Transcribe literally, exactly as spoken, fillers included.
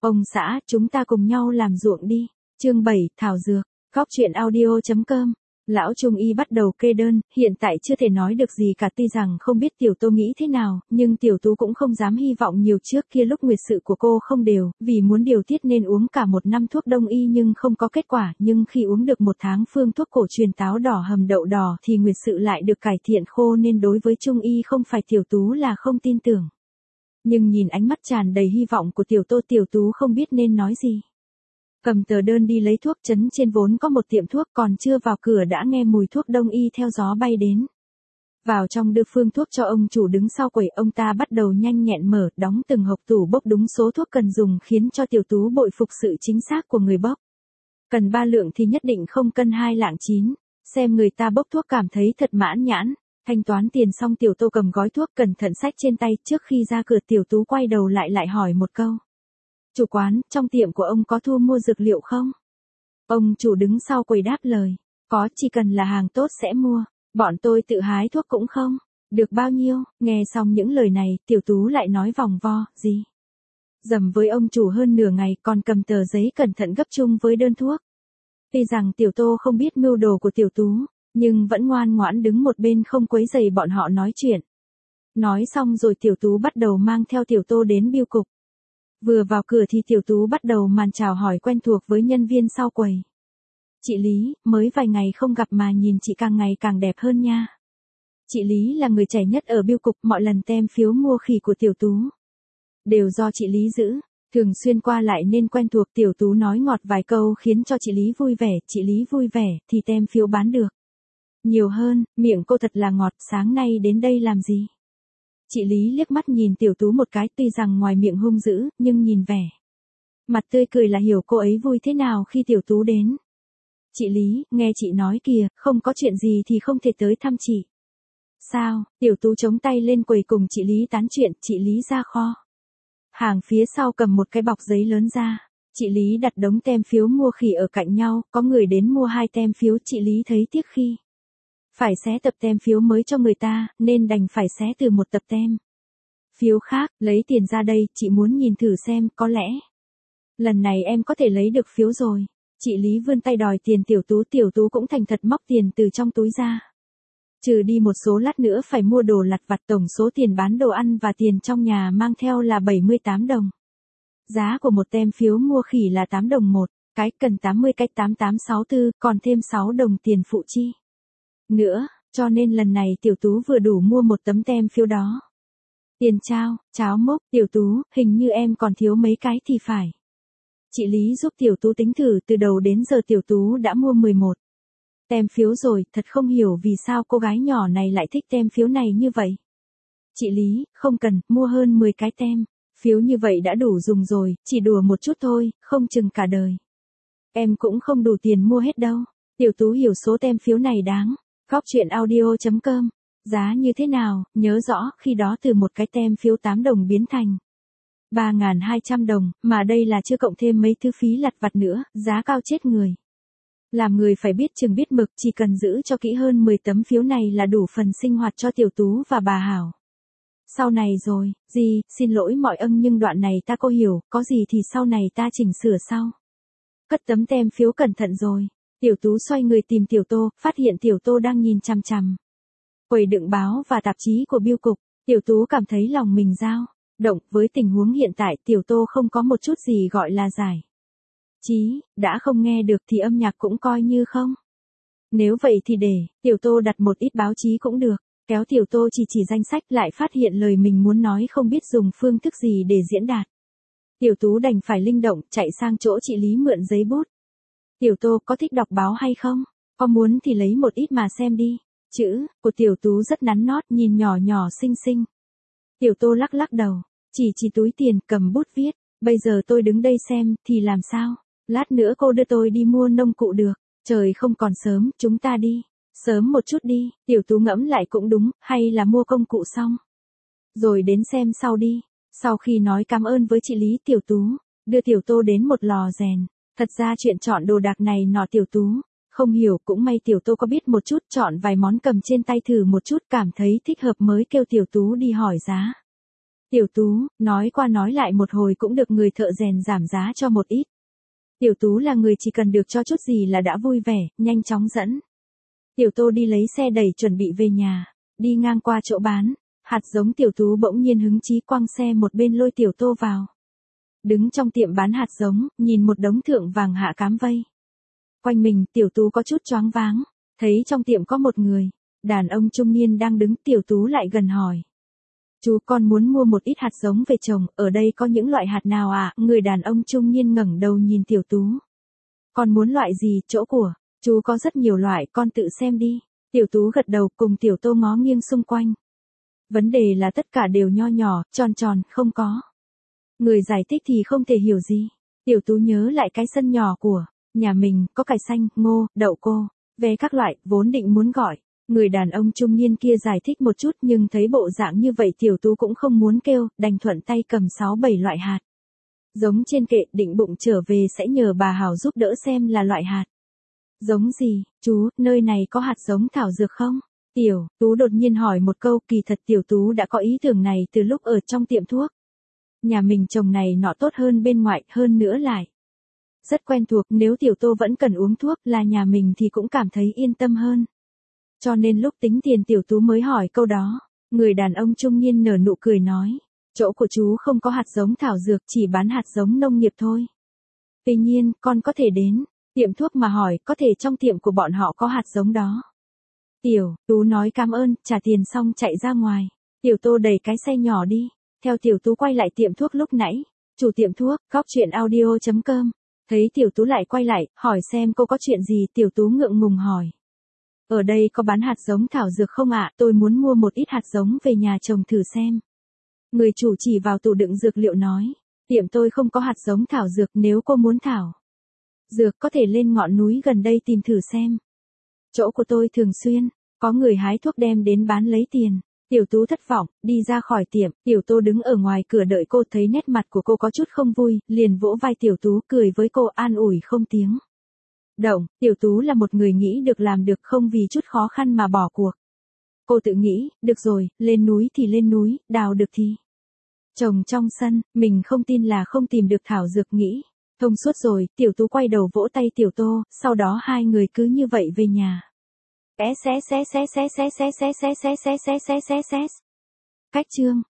Ông xã, chúng ta cùng nhau làm ruộng đi. Chương bảy, thảo dược. Góc truyện audio chấm com. Lão Trung Y bắt đầu kê đơn, hiện tại chưa thể nói được gì cả, tuy rằng không biết Tiểu Tô nghĩ thế nào, nhưng Tiểu Tú cũng không dám hy vọng nhiều. Trước kia lúc nguyệt sự của cô không đều, vì muốn điều tiết nên uống cả một năm thuốc đông y nhưng không có kết quả, nhưng khi uống được một tháng phương thuốc cổ truyền táo đỏ hầm đậu đỏ thì nguyệt sự lại được cải thiện khô, nên đối với Trung Y không phải Tiểu Tú là không tin tưởng. Nhưng nhìn ánh mắt tràn đầy hy vọng của Tiểu Tô, Tiểu Tú không biết nên nói gì. Cầm tờ đơn đi lấy thuốc, trấn trên vốn có một tiệm thuốc, còn chưa vào cửa đã nghe mùi thuốc đông y theo gió bay đến. Vào trong đưa phương thuốc cho ông chủ đứng sau quầy, ông ta bắt đầu nhanh nhẹn mở, đóng từng hộp tủ, bốc đúng số thuốc cần dùng, khiến cho Tiểu Tú bội phục sự chính xác của người bốc. Cần ba lượng thì nhất định không cân hai lạng chín, xem người ta bốc thuốc cảm thấy thật mãn nhãn. Thanh toán tiền xong, Tiểu Tô cầm gói thuốc cẩn thận xách trên tay, trước khi ra cửa Tiểu Tú quay đầu lại lại hỏi một câu. Chủ quán, trong tiệm của ông có thu mua dược liệu không? Ông chủ đứng sau quầy đáp lời. Có, chỉ cần là hàng tốt sẽ mua. Bọn tôi tự hái thuốc cũng không. Được bao nhiêu? Nghe xong những lời này, Tiểu Tú lại nói vòng vo, gì? Dầm với ông chủ hơn nửa ngày, còn cầm tờ giấy cẩn thận gấp chung với đơn thuốc. Tuy rằng Tiểu Tô không biết mưu đồ của Tiểu Tú, nhưng vẫn ngoan ngoãn đứng một bên không quấy rầy bọn họ nói chuyện. Nói xong rồi Tiểu Tú bắt đầu mang theo Tiểu Tô đến bưu cục. Vừa vào cửa thì Tiểu Tú bắt đầu màn chào hỏi quen thuộc với nhân viên sau quầy. Chị Lý, mới vài ngày không gặp mà nhìn chị càng ngày càng đẹp hơn nha. Chị Lý là người trẻ nhất ở bưu cục, mọi lần tem phiếu mua khỉ của Tiểu Tú đều do chị Lý giữ, thường xuyên qua lại nên quen thuộc. Tiểu Tú nói ngọt vài câu khiến cho chị Lý vui vẻ, chị Lý vui vẻ thì tem phiếu bán được nhiều hơn, miệng cô thật là ngọt. Sáng nay đến đây làm gì? Chị Lý liếc mắt nhìn Tiểu Tú một cái, tuy rằng ngoài miệng hung dữ, nhưng nhìn vẻ mặt tươi cười là hiểu cô ấy vui thế nào khi Tiểu Tú đến. Chị Lý, nghe chị nói kìa, không có chuyện gì thì không thể tới thăm chị. Sao? Tiểu Tú chống tay lên quầy cùng chị Lý tán chuyện. Chị Lý ra kho hàng phía sau cầm một cái bọc giấy lớn ra. Chị Lý đặt đống tem phiếu mua khỉ ở cạnh nhau, có người đến mua hai tem phiếu. Chị Lý thấy tiếc khi phải xé tập tem phiếu mới cho người ta, nên đành phải xé từ một tập tem phiếu khác. Lấy tiền ra đây, chị muốn nhìn thử xem, có lẽ lần này em có thể lấy được phiếu rồi. Chị Lý vươn tay đòi tiền Tiểu Tú, Tiểu Tú cũng thành thật móc tiền từ trong túi ra. Trừ đi một số lát nữa phải mua đồ lặt vặt, tổng số tiền bán đồ ăn và tiền trong nhà mang theo là bảy mươi tám đồng. Giá của một tem phiếu mua khỉ là tám đồng một cái, cần tám mươi cái, tám tám sáu tư, còn thêm sáu đồng tiền phụ chi nữa, cho nên lần này Tiểu Tú vừa đủ mua một tấm tem phiếu đó. Tiền trao, cháo mốc. Tiểu Tú, hình như em còn thiếu mấy cái thì phải. Chị Lý giúp Tiểu Tú tính thử, từ đầu đến giờ Tiểu Tú đã mua mười một tem phiếu rồi, thật không hiểu vì sao cô gái nhỏ này lại thích tem phiếu này như vậy. Chị Lý, không cần, mua hơn mười cái tem phiếu như vậy đã đủ dùng rồi, chỉ đùa một chút thôi, không chừng cả đời em cũng không đủ tiền mua hết đâu. Tiểu Tú hiểu số tem phiếu này đáng. Góc truyện audio chấm com. Giá như thế nào, nhớ rõ, khi đó từ một cái tem phiếu tám đồng biến thành ba nghìn hai trăm đồng, mà đây là chưa cộng thêm mấy thứ phí lặt vặt nữa, giá cao chết người. Làm người phải biết chừng biết mực, chỉ cần giữ cho kỹ hơn mười tấm phiếu này là đủ phần sinh hoạt cho Tiểu Tú và bà Hảo sau này rồi. Gì, xin lỗi mọi ân nhưng đoạn này ta cô hiểu, có gì thì sau này ta chỉnh sửa sau. Cất tấm tem phiếu cẩn thận rồi. Tiểu Tú xoay người tìm Tiểu Tô, phát hiện Tiểu Tô đang nhìn chằm chằm quầy đựng báo và tạp chí của bưu cục. Tiểu Tú cảm thấy lòng mình dao động, với tình huống hiện tại Tiểu Tô không có một chút gì gọi là giải trí, đã không nghe được thì âm nhạc cũng coi như không. Nếu vậy thì để Tiểu Tô đặt một ít báo chí cũng được. Kéo Tiểu Tô chỉ chỉ danh sách, lại phát hiện lời mình muốn nói không biết dùng phương thức gì để diễn đạt. Tiểu Tú đành phải linh động, chạy sang chỗ chị Lý mượn giấy bút. Tiểu Tô, có thích đọc báo hay không? Có muốn thì lấy một ít mà xem đi. Chữ của Tiểu Tú rất nắn nót, nhìn nhỏ nhỏ xinh xinh. Tiểu Tô lắc lắc đầu, chỉ chỉ túi tiền, cầm bút viết. Bây giờ tôi đứng đây xem, thì làm sao? Lát nữa cô đưa tôi đi mua nông cụ được. Trời không còn sớm, chúng ta đi sớm một chút đi. Tiểu Tú ngẫm lại cũng đúng, hay là mua công cụ xong rồi đến xem sau đi. Sau khi nói cảm ơn với chị Lý, Tiểu Tú đưa Tiểu Tô đến một lò rèn. Thật ra chuyện chọn đồ đạc này nọ Tiểu Tú không hiểu, cũng may Tiểu Tô có biết một chút, chọn vài món cầm trên tay thử một chút, cảm thấy thích hợp mới kêu Tiểu Tú đi hỏi giá. Tiểu Tú, nói qua nói lại một hồi cũng được người thợ rèn giảm giá cho một ít. Tiểu Tú là người chỉ cần được cho chút gì là đã vui vẻ, nhanh chóng dẫn. Tiểu Tô đi lấy xe đẩy chuẩn bị về nhà, đi ngang qua chỗ bán, hạt giống Tiểu Tú bỗng nhiên hứng chí quăng xe một bên lôi Tiểu Tô vào. Đứng trong tiệm bán hạt giống, nhìn một đống thượng vàng hạ cám vây. Quanh mình, Tiểu Tú có chút choáng váng, thấy trong tiệm có một người, đàn ông trung niên đang đứng. Tiểu Tú lại gần hỏi. Chú, con muốn mua một ít hạt giống về trồng, ở đây có những loại hạt nào ạ? À? Người đàn ông trung niên ngẩng đầu nhìn Tiểu Tú. Con muốn loại gì? Chỗ của chú có rất nhiều loại, con tự xem đi. Tiểu Tú gật đầu, cùng Tiểu Tô ngó nghiêng xung quanh. Vấn đề là tất cả đều nho nhỏ, tròn tròn, không có. Người giải thích thì không thể hiểu gì. Tiểu Tú nhớ lại cái sân nhỏ của nhà mình, có cải xanh, ngô, đậu cô, ve các loại, vốn định muốn gọi. Người đàn ông trung niên kia giải thích một chút nhưng thấy bộ dạng như vậy Tiểu Tú cũng không muốn kêu, đành thuận tay cầm sáu bảy loại hạt giống trên kệ, định bụng trở về sẽ nhờ bà Hảo giúp đỡ xem là loại hạt giống gì. Chú, nơi này có hạt giống thảo dược không? Tiểu Tú đột nhiên hỏi một câu. Kỳ thật Tiểu Tú đã có ý tưởng này từ lúc ở trong tiệm thuốc. Nhà mình trồng này nọ tốt hơn bên ngoài, hơn nữa lại rất quen thuộc, nếu Tiểu Tô vẫn cần uống thuốc là nhà mình thì cũng cảm thấy yên tâm hơn. Cho nên lúc tính tiền Tiểu Tú mới hỏi câu đó. Người đàn ông trung niên nở nụ cười nói. Chỗ của chú không có hạt giống thảo dược, chỉ bán hạt giống nông nghiệp thôi. Tuy nhiên, con có thể đến tiệm thuốc mà hỏi, có thể trong tiệm của bọn họ có hạt giống đó. Tiểu Tú nói cảm ơn, trả tiền xong chạy ra ngoài. Tiểu Tô đẩy cái xe nhỏ đi. Theo Tiểu Tú quay lại tiệm thuốc lúc nãy. Chủ tiệm thuốc, góc chuyện audio chấm com. Thấy Tiểu Tú lại quay lại, hỏi xem cô có chuyện gì. Tiểu Tú ngượng ngùng hỏi. Ở đây có bán hạt giống thảo dược không ạ? À? Tôi muốn mua một ít hạt giống về nhà trồng thử xem. Người chủ chỉ vào tủ đựng dược liệu nói. Tiệm tôi không có hạt giống thảo dược, nếu cô muốn thảo dược có thể lên ngọn núi gần đây tìm thử xem. Chỗ của tôi thường xuyên có người hái thuốc đem đến bán lấy tiền. Tiểu Tú thất vọng, đi ra khỏi tiệm. Tiểu Tô đứng ở ngoài cửa đợi cô, thấy nét mặt của cô có chút không vui, liền vỗ vai Tiểu Tú cười với cô an ủi không tiếng động. Tiểu Tú là một người nghĩ được làm được, không vì chút khó khăn mà bỏ cuộc. Cô tự nghĩ, được rồi, lên núi thì lên núi, đào được thì trồng trong sân, mình không tin là không tìm được thảo dược. Nghĩ thông suốt rồi, Tiểu Tú quay đầu vỗ tay Tiểu Tô, sau đó hai người cứ như vậy về nhà. Cách chương